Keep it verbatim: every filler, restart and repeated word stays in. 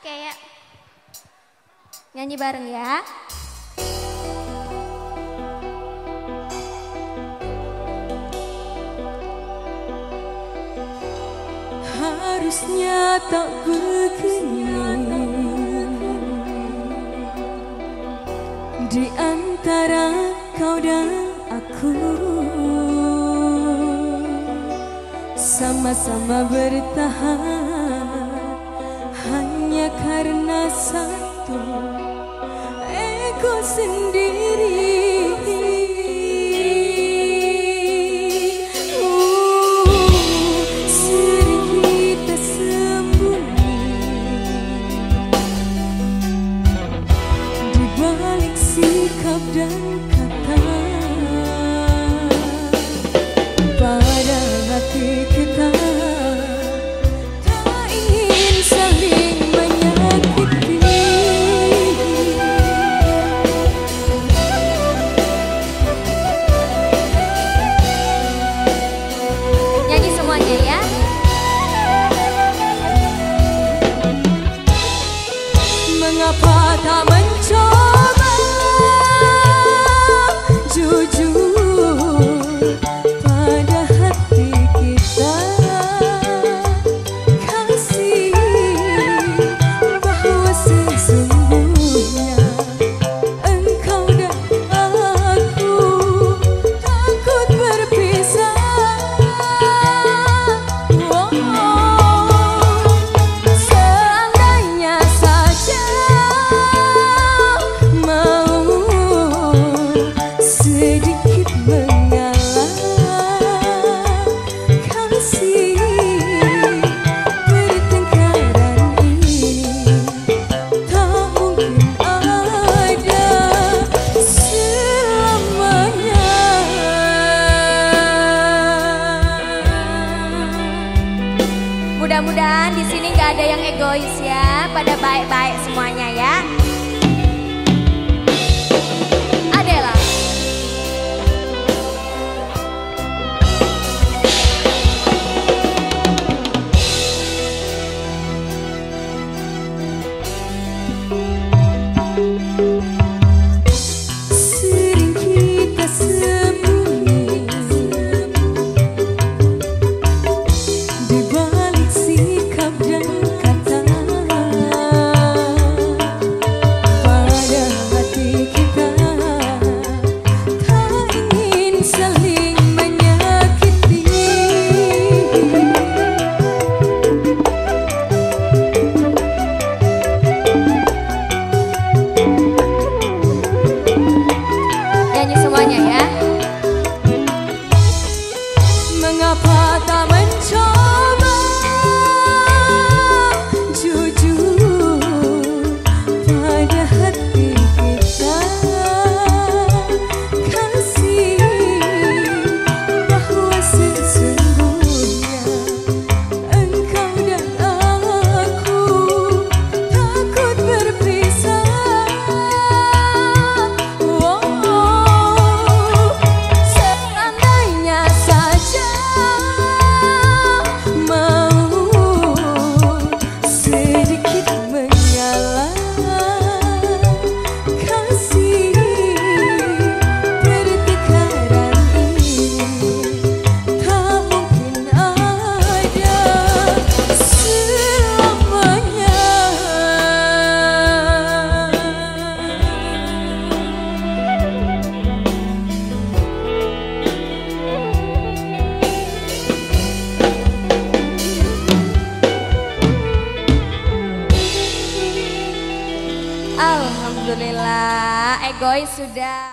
Oke ya. Nyanyi bareng ya. Harusnya tak begini di antara kau dan aku, sama-sama bertahan hanya karena satu ego sendiri. Sikap dan kata pada hati kita, tak ingin saling menyakiti. Nyanyi semuanya ya. Mengapa tak mencoba jujur pada hati kita, kasih bahwa sesungguhnya engkau dan aku takut berpisah. Oh, seandainya saja mau sedikit mengalah, kasih pertengkaran ini tak mungkin ada selamanya. Mudah-mudahan di sini nggak ada yang egois ya, pada baik-baik semuanya ya. Adela. Sering kita sembunyi di balik sikap dan kata pada hati kita, tak ingin saling menyakiti. Nyanyi semuanya ya. Mengapa tak mencoba jujur pada hati kita, kasih bahwa sesungguhnya engkau dan aku takut berpisah. Oh, seandainya saja mau sedikit mengalah, kasih pertengkaran ini tak mungkin ada selamanya. Alhamdulillah, egois sudah.